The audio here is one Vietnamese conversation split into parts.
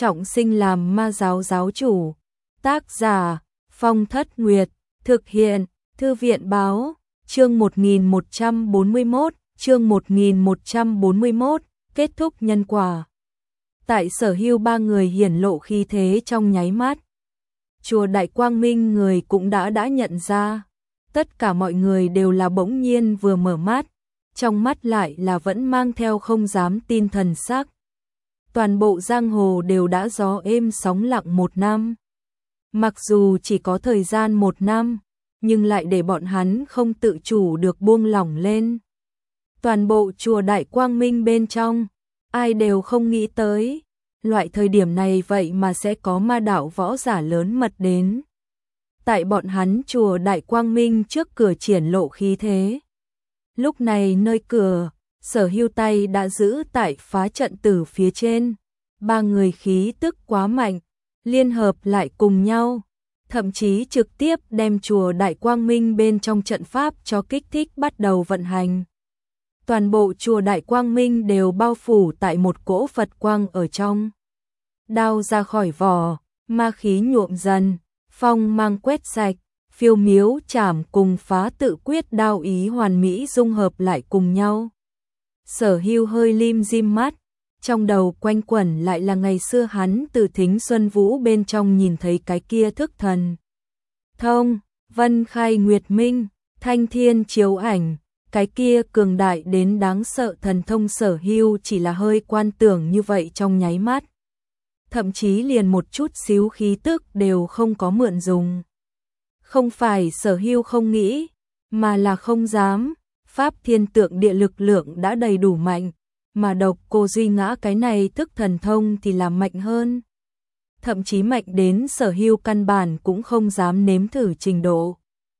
trọng sinh làm ma giáo giáo chủ. Tác giả Phong Thất Nguyệt, thực hiện Thư viện báo, chương 1141, kết thúc nhân quả. Tại Sở Hưu ba người hiển lộ khí thế trong nháy mắt. Chùa Đại Quang Minh người cũng đã nhận ra, tất cả mọi người đều là bỗng nhiên vừa mở mắt, trong mắt lại là vẫn mang theo không dám tin thần sắc. Toàn bộ giang hồ đều đã gió êm sóng lặng 1 năm. Mặc dù chỉ có thời gian 1 năm, nhưng lại để bọn hắn không tự chủ được buông lỏng lên. Toàn bộ chùa Đại Quang Minh bên trong, ai đều không nghĩ tới, loại thời điểm này vậy mà sẽ có ma đạo võ giả lớn mật đến. Tại bọn hắn chùa Đại Quang Minh trước cửa triển lộ khí thế. Lúc này nơi cửa, Sở Hưu tay đã giữ tại phá trận tử phía trên. 3 người khí tức quá mạnh, liên hợp lại cùng nhau, thậm chí trực tiếp đem chùa Đại Quang Minh bên trong trận pháp cho kích thích bắt đầu vận hành. Toàn bộ chùa Đại Quang Minh đều bao phủ tại một cỗ Phật quang ở trong. Đao ra khỏi vỏ, ma khí nhuộm dần, phong mang quét sạch, phiêu miếu chảm cùng phá tự quyết đao ý hoàn mỹ dung hợp lại cùng nhau. Sở Hưu hơi lim dim mắt, trong đầu quanh quẩn lại là ngày xưa hắn từ Thính Xuân Vũ bên trong nhìn thấy cái kia thức thần thông, vân khai nguyệt minh, thanh thiên chiếu ảnh, cái kia cường đại đến đáng sợ thần thông. Sở Hưu chỉ là hơi quan tưởng như vậy trong nháy mắt, thậm chí liền một chút xíu khí tức đều không có mượn dùng. Không phải Sở Hưu không nghĩ, mà là không dám. Pháp thiên tượng địa lực lượng đã đầy đủ mạnh, mà độc cô Duy Ngã cái này thức thần thông thì là mạnh hơn. Thậm chí mạnh đến Sở Hưu căn bản cũng không dám nếm thử trình độ.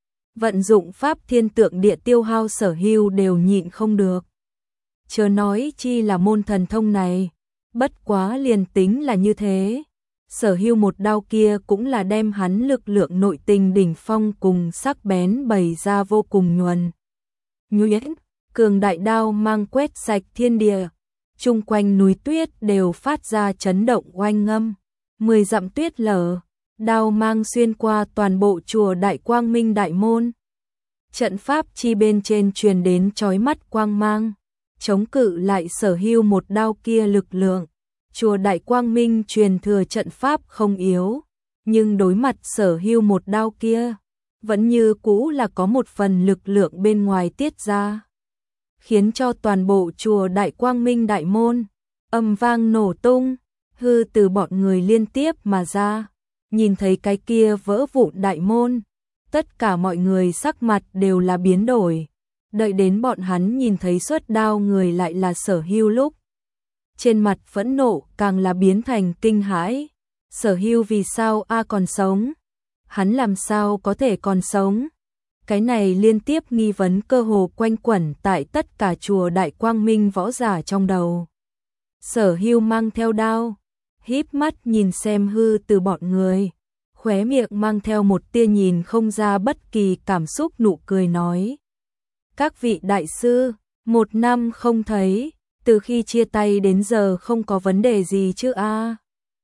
Vận dụng pháp thiên tượng địa tiêu hao Sở Hưu đều nhịn không được. Chớ nói chi là môn thần thông này, bất quá liền tính là như thế. Sở Hưu một đao kia cũng là đem hắn lực lượng nội tình đỉnh phong cùng sắc bén bày ra vô cùng nhuần. Nhuyễn, cường đại đao mang quét sạch thiên địa, chung quanh núi tuyết đều phát ra chấn động oanh ngâm. 10 dặm tuyết lở, đao mang xuyên qua toàn bộ chùa Đại Quang Minh đại môn. Trận pháp chi bên trên truyền đến chói mắt quang mang, chống cự lại Sở Hưu một đao kia lực lượng. Chùa Đại Quang Minh truyền thừa trận pháp không yếu, nhưng đối mặt Sở Hưu một đao kia, vẫn như cũ là có một phần lực lượng bên ngoài tiết ra, khiến cho toàn bộ chùa Đại Quang Minh đại môn âm vang nổ tung, hư từ bọn người liên tiếp mà ra. Nhìn thấy cái kia vỡ vụn đại môn, tất cả mọi người sắc mặt đều là biến đổi. Đợi đến bọn hắn nhìn thấy xuất đao người lại là Sở Hưu lúc, trên mặt phẫn nộ càng là biến thành kinh hãi. Sở Hưu vì sao còn sống? Hắn làm sao có thể còn sống? Cái này liên tiếp nghi vấn cơ hồ quanh quẩn tại tất cả chùa Đại Quang Minh võ giả trong đầu. Sở Hưu mang theo đao, híp mắt nhìn xem hư từ bọn người, khóe miệng mang theo một tia nhìn không ra bất kỳ cảm xúc nụ cười nói: các vị đại sư, 1 năm không thấy, từ khi chia tay đến giờ không có vấn đề gì chứ a?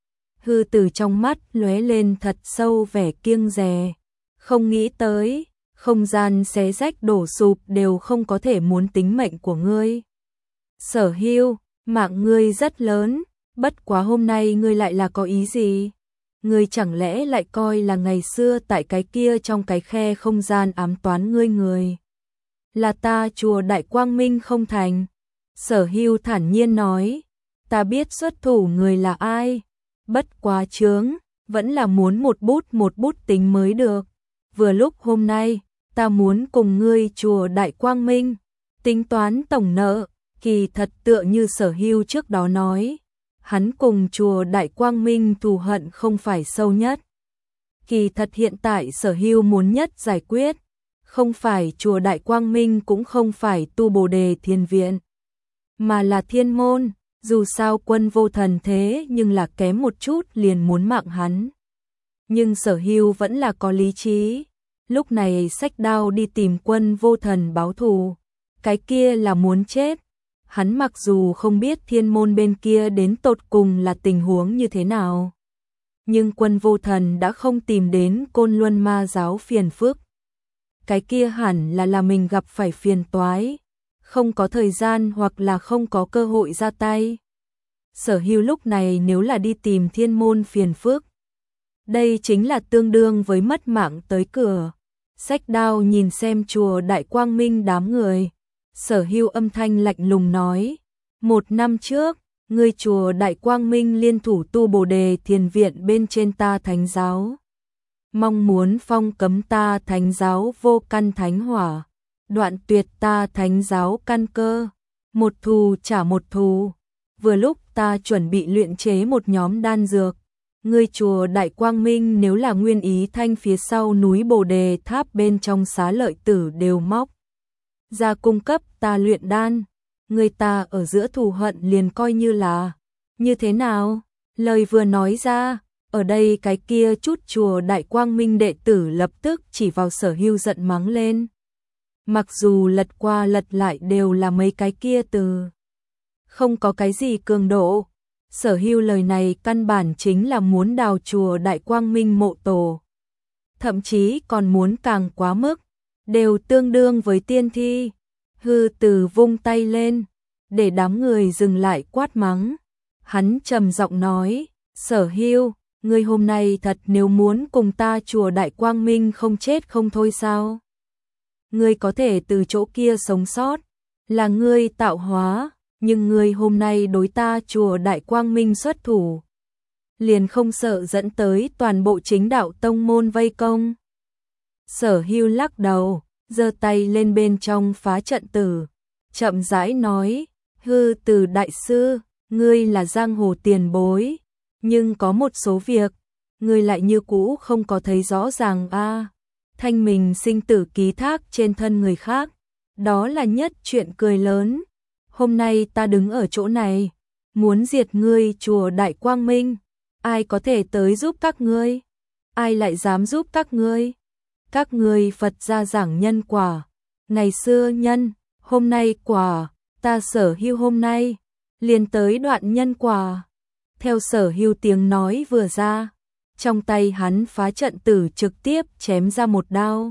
Hư từ trong mắt lóe lên thật sâu vẻ kiêng dè, không nghĩ tới, không gian xé rách đổ sụp đều không có thể muốn tính mệnh của ngươi. Sở Hưu, mạng ngươi rất lớn, bất quá hôm nay ngươi lại là có ý gì? Ngươi chẳng lẽ lại coi là ngày xưa tại cái kia trong cái khe không gian ám toán ngươi người? Là ta chùa Đại Quang Minh không thành? Sở Hưu thản nhiên nói, ta biết xuất thủ người là ai, bất quá chướng, vẫn là muốn một bút tính mới được. Vừa lúc hôm nay, ta muốn cùng ngươi chùa Đại Quang Minh tính toán tổng nợ. Kỳ thật tựa như Sở Hưu trước đó nói, hắn cùng chùa Đại Quang Minh thù hận không phải sâu nhất. Kỳ thật hiện tại Sở Hưu muốn nhất giải quyết, không phải chùa Đại Quang Minh cũng không phải Tu Bồ Đề Thiên Viện, mà là Thiên Môn. Dù sao Quân Vô Thần thế nhưng là kém một chút liền muốn mạng hắn. Nhưng Sở Hưu vẫn là có lý trí, lúc này xách đao đi tìm Quân Vô Thần báo thù, cái kia là muốn chết. Hắn mặc dù không biết thiên môn bên kia đến tột cùng là tình huống như thế nào, nhưng Quân Vô Thần đã không tìm đến Côn Luân Ma giáo phiền phức. Cái kia hẳn là mình gặp phải phiền toái, không có thời gian hoặc là không có cơ hội ra tay. Sở Hưu lúc này nếu là đi tìm thiên môn phiền phức, đây chính là tương đương với mất mạng tới cửa. Xách đao nhìn xem chùa Đại Quang Minh đám người, Sở Hưu âm thanh lạnh lùng nói, 1 năm trước, ngươi chùa Đại Quang Minh liên thủ tu Bồ Đề Thiền Viện bên trên ta thánh giáo, mong muốn phong cấm ta thánh giáo vô căn thánh hỏa, đoạn tuyệt ta thánh giáo căn cơ, một thù trả một thù. Vừa lúc ta chuẩn bị luyện chế một nhóm đan dược, ngươi chùa Đại Quang Minh nếu là nguyên ý thanh phía sau núi Bồ Đề Tháp bên trong Xá Lợi Tử đều móc ra cung cấp ta luyện đan, người ta ở giữa thù hận liền coi như là như thế nào? Lời vừa nói ra, ở đây cái kia chút chùa Đại Quang Minh đệ tử lập tức chỉ vào Sở Hưu giận mắng lên. Mặc dù lật qua lật lại đều là mấy cái kia từ, không có cái gì cường độ. Sở Hưu lời này căn bản chính là muốn đào chùa Đại Quang Minh mộ tổ. Thậm chí còn muốn càng quá mức, đều tương đương với tiên thi. Hư Từ vung tay lên, để đám người dừng lại quát mắng. Hắn trầm giọng nói, Sở Hưu, ngươi hôm nay thật nếu muốn cùng ta chùa Đại Quang Minh không chết không thôi sao? Ngươi có thể từ chỗ kia sống sót, là ngươi tạo hóa, nhưng ngươi hôm nay đối ta chùa Đại Quang Minh xuất thủ, liền không sợ dẫn tới toàn bộ chính đạo tông môn vây công. Sở Hưu lắc đầu, giơ tay lên bên trong phá trận tử, chậm rãi nói, Hư Từ đại sư, ngươi là giang hồ tiền bối, nhưng có một số việc, ngươi lại như cũ không có thấy rõ ràng a. Thanh mình sinh tử ký thác trên thân người khác, đó là nhất chuyện cười lớn. Hôm nay ta đứng ở chỗ này, muốn diệt ngươi chùa Đại Quang Minh, ai có thể tới giúp các ngươi? Ai lại dám giúp các ngươi? Các ngươi Phật gia giảng nhân quả, ngày xưa nhân, hôm nay quả, ta Sở Hưu hôm nay liền tới đoạn nhân quả. Theo Sở Hưu tiếng nói vừa ra, trong tay hắn phá trận tử trực tiếp chém ra một đao.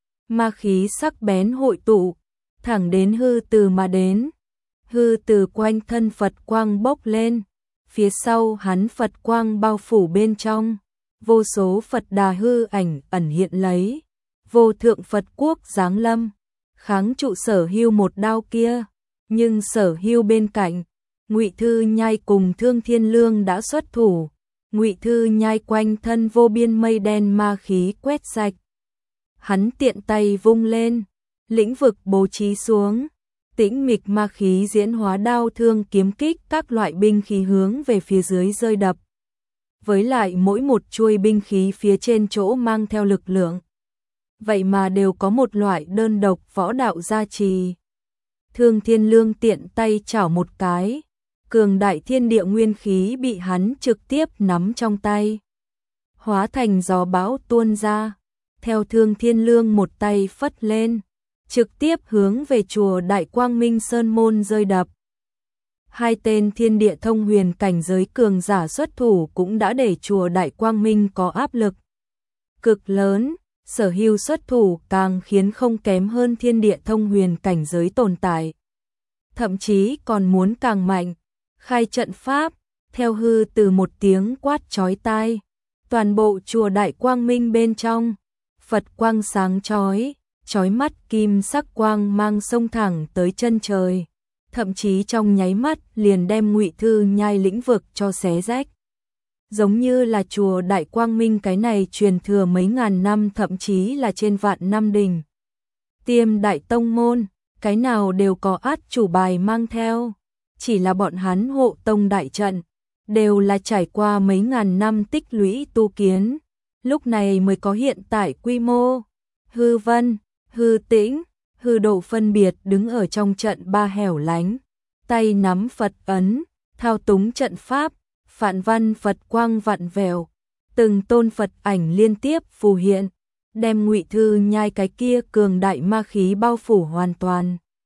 Ma khí sắc bén hội tụ, thẳng đến Hư Từ mà đến. Hư Từ quanh thân Phật quang bốc lên, phía sau hắn Phật quang bao phủ bên trong, vô số Phật Đà hư ảnh ẩn hiện lấy, vô thượng Phật quốc giáng lâm, kháng trụ Sở Hưu một đao kia. Nhưng Sở Hưu bên cạnh, Ngụy Thư Nhai cùng Thương Thiên Lương đã xuất thủ. Ngụy Thư Nhai quanh thân vô biên mây đen ma khí quét sạch. Hắn tiện tay vung lên, lĩnh vực bố trí xuống, tĩnh mịch ma khí diễn hóa đao thương kiếm kích các loại binh khí hướng về phía dưới rơi đập. Với lại mỗi một chuôi binh khí phía trên chỗ mang theo lực lượng, vậy mà đều có một loại đơn độc võ đạo gia trì. Thương Thiên Lương tiện tay chảo một cái, cường đại thiên địa nguyên khí bị hắn trực tiếp nắm trong tay, hóa thành gió bão tuôn ra, theo Thương Thiên Lương một tay phất lên, trực tiếp hướng về chùa Đại Quang Minh Sơn môn rơi đập. Hai tên thiên địa thông huyền cảnh giới cường giả xuất thủ cũng đã để chùa Đại Quang Minh có áp lực cực lớn. Sở Hưu xuất thủ càng khiến không kém hơn thiên địa thông huyền cảnh giới tồn tại, thậm chí còn muốn càng mạnh. Khai trận pháp, theo Hư Từ một tiếng quát chói tai, toàn bộ chùa Đại Quang Minh bên trong, Phật quang sáng chói, chói mắt kim sắc quang mang sông thẳng tới chân trời, thậm chí trong nháy mắt liền đem Ngụy Thư Nhai lĩnh vực cho xé rách. Giống như là chùa Đại Quang Minh cái này truyền thừa mấy ngàn năm, thậm chí là trên vạn năm đình tiêm đại tông môn, cái nào đều có át chủ bài mang theo. Chỉ là bọn hắn hộ tông đại trận, đều là trải qua mấy ngàn năm tích lũy tu kiến, lúc này mới có hiện tại quy mô. Hư Vân, Hư Tĩnh, Hư Độ phân biệt đứng ở trong trận ba hẻo lánh, tay nắm Phật ấn, thao túng trận pháp, phạn văn Phật quang vặn vẹo, từng tôn Phật ảnh liên tiếp phù hiện, đem Ngụy Thư Nhai cái kia cường đại ma khí bao phủ hoàn toàn.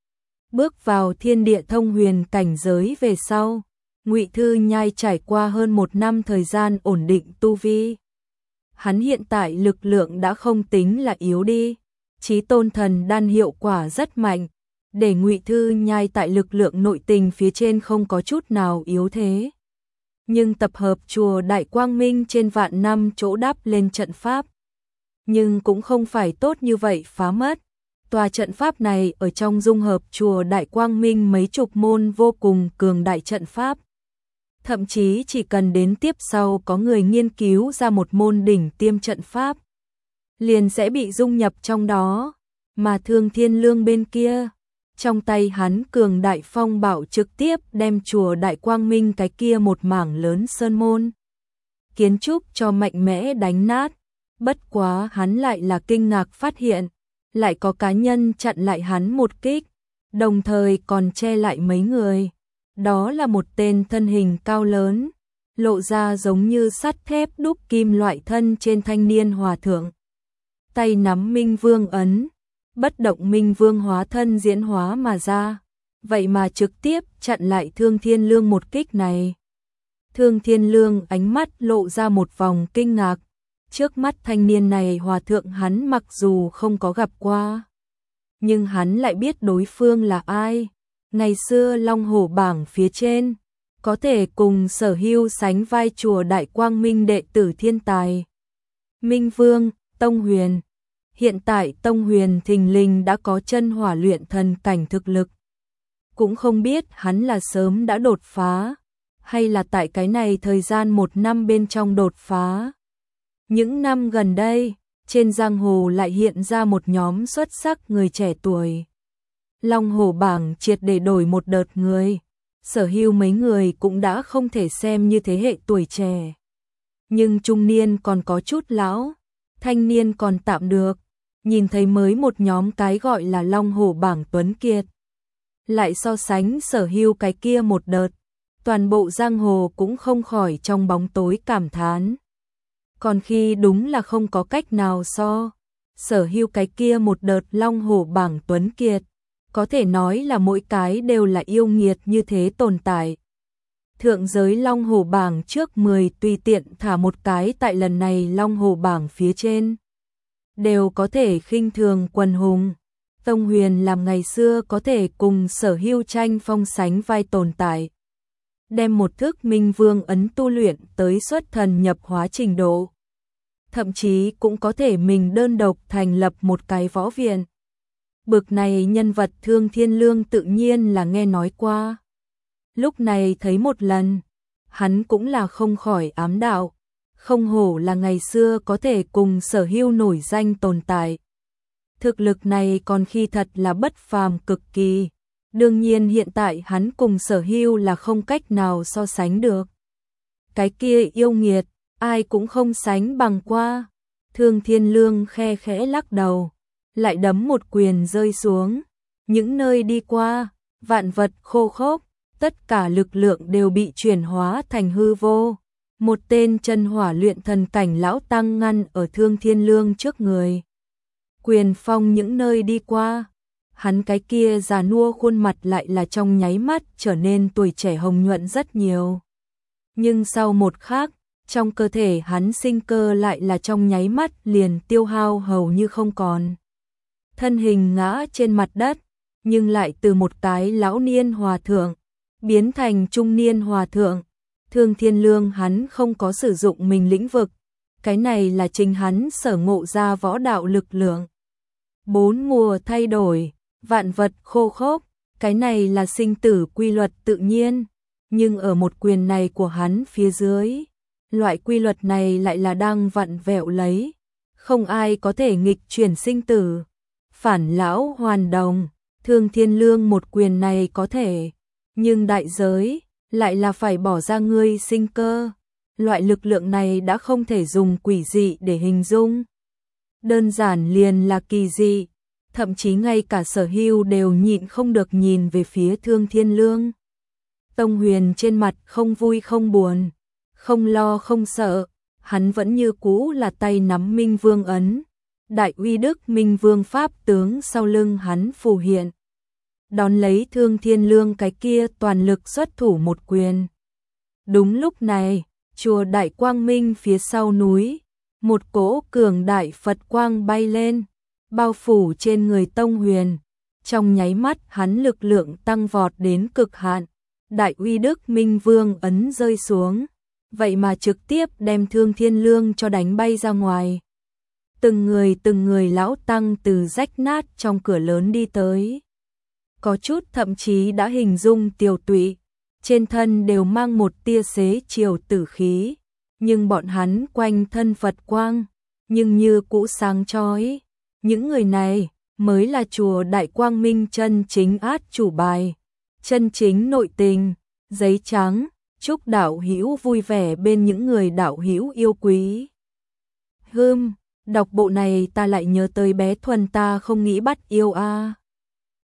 Bước vào thiên địa thông huyền cảnh giới về sau, Ngụy Thư Nhai trải qua hơn 1 năm thời gian ổn định tu vi. Hắn hiện tại lực lượng đã không tính là yếu đi, Chí Tôn Thần Đan hiệu quả rất mạnh, để Ngụy Thư Nhai tại lực lượng nội tình phía trên không có chút nào yếu thế. Nhưng tập hợp chùa Đại Quang Minh trên vạn năm chỗ đắp lên trận pháp, nhưng cũng không phải tốt như vậy phá mất. Tòa trận pháp này ở trong dung hợp chùa Đại Quang Minh mấy chục môn vô cùng cường đại trận pháp. Thậm chí chỉ cần đến tiếp sau có người nghiên cứu ra một môn đỉnh tiêm trận pháp, liền sẽ bị dung nhập trong đó. Mà Thương Thiên Lương bên kia, trong tay hắn cường đại phong bảo trực tiếp đem chùa Đại Quang Minh cái kia một mảng lớn sơn môn kiến trúc cho mạnh mẽ đánh nát. Bất quá hắn lại là kinh ngạc phát hiện, lại có cá nhân chặn lại hắn một kích, đồng thời còn che lại mấy người. Đó là một tên thân hình cao lớn, lộ ra giống như sắt thép đúc kim loại thân trên thanh niên hòa thượng. Tay nắm Minh Vương ấn, bất động Minh Vương hóa thân diễn hóa mà ra, vậy mà trực tiếp chặn lại Thương Thiên Lương một kích này. Thương Thiên Lương ánh mắt lộ ra một vòng kinh ngạc, trước mắt thanh niên này hòa thượng hắn mặc dù không có gặp qua, nhưng hắn lại biết đối phương là ai. Ngày xưa Long Hổ bảng phía trên, có thể cùng Sở Hưu sánh vai chùa Đại Quang Minh đệ tử thiên tài. Minh Vương, Tông Huyền. Hiện tại Tông Huyền thình lình đã có chân hỏa luyện thần cảnh thực lực. Cũng không biết hắn là sớm đã đột phá, hay là tại cái này thời gian 1 năm bên trong đột phá. Những năm gần đây, trên giang hồ lại hiện ra một nhóm xuất sắc người trẻ tuổi. Long Hổ bảng triệt để đổi một đợt người, Sở Hưu mấy người cũng đã không thể xem như thế hệ tuổi trẻ. Nhưng trung niên còn có chút lão, thanh niên còn tạm được, nhìn thấy mới một nhóm cái gọi là Long Hổ bảng tuấn kiệt. Lại so sánh Sở Hưu cái kia một đợt, toàn bộ giang hồ cũng không khỏi trong bóng tối cảm thán. Còn khi đúng là không có cách nào so, Sở Hưu cái kia một đợt Long Hổ bảng tuấn kiệt, có thể nói là mỗi cái đều là yêu nghiệt như thế tồn tại. Thượng giới Long Hổ bảng trước 10 tùy tiện thả một cái tại lần này Long Hổ bảng phía trên, đều có thể khinh thường quần hùng. Tông Huyền làm ngày xưa có thể cùng Sở Hưu tranh phong sánh vai tồn tại, đem một thức Minh Vương ấn tu luyện tới xuất thần nhập hóa trình độ. Thậm chí cũng có thể mình đơn độc thành lập một cái võ viện. Bực này nhân vật Thương Thiên Lương tự nhiên là nghe nói qua. Lúc này thấy một lần, hắn cũng là không khỏi ám đạo, không hổ là ngày xưa có thể cùng Sở Hưu nổi danh tồn tại. Thực lực này còn khi thật là bất phàm cực kỳ. Đương nhiên hiện tại hắn cùng Sở Hưu là không cách nào so sánh được. Cái kia yêu nghiệt, ai cũng không sánh bằng qua. Thương Thiên Lương khe khẽ lắc đầu, lại đấm một quyền rơi xuống. Những nơi đi qua, vạn vật khô khốc, tất cả lực lượng đều bị chuyển hóa thành hư vô. Một tên chân hỏa luyện thần cảnh lão tăng ngăn ở Thương Thiên Lương trước người. Quyền phong những nơi đi qua, hắn cái kia già nua khuôn mặt lại là trong nháy mắt trở nên tuổi trẻ hồng nhuận rất nhiều. Nhưng sau một khắc, trong cơ thể hắn sinh cơ lại là trong nháy mắt liền tiêu hao hầu như không còn. Thân hình ngã trên mặt đất, nhưng lại từ một cái lão niên hòa thượng, biến thành trung niên hòa thượng. Thương Thiên Lương hắn không có sử dụng mình lĩnh vực, cái này là chính hắn sở ngộ ra võ đạo lực lượng. 4 mùa thay đổi, vạn vật khô khốc, cái này là sinh tử quy luật tự nhiên, nhưng ở một quyền này của hắn phía dưới, loại quy luật này lại là đang vặn vẹo lấy, không ai có thể nghịch chuyển sinh tử. Phản lão hoàn đồng, Thương Thiên Lương một quyền này có thể, nhưng đại giới lại là phải bỏ ra ngươi sinh cơ. Loại lực lượng này đã không thể dùng quỷ dị để hình dung, đơn giản liền là kỳ dị. Thậm chí ngay cả Sở Hưu đều nhịn không được nhìn về phía Thương Thiên Lương. Tông Huyền trên mặt không vui không buồn, không lo không sợ, hắn vẫn như cũ là tay nắm Minh Vương ấn. Đại uy đức Minh Vương pháp tướng sau lưng hắn phù hiện. đón lấy Thương Thiên Lương cái kia toàn lực xuất thủ một quyền. Đúng lúc này, chùa Đại Quang Minh phía sau núi, một cỗ cường đại Phật quang bay lên, bao phủ trên người Tông Huyền. Trong nháy mắt hắn lực lượng tăng vọt đến cực hạn, Đại Uy Đức Minh Vương ấn rơi xuống, vậy mà trực tiếp đem Thương Thiên Lương cho đánh bay ra ngoài. Từng người lão tăng từ rách nát trong cửa lớn đi tới. Có chút thậm chí đã hình dung tiều tụy, trên thân đều mang một tia xế chiều tử khí, nhưng bọn hắn quanh thân Phật quang, nhưng như cũ sáng chói. Những người này mới là chùa Đại Quang Minh chân chính át chủ bài, chân chính nội tình, giấy trắng, chúc đạo hữu vui vẻ bên những người đạo hữu yêu quý. Đọc bộ này ta lại nhớ tới bé Thuần ta không nghĩ bắt yêu a.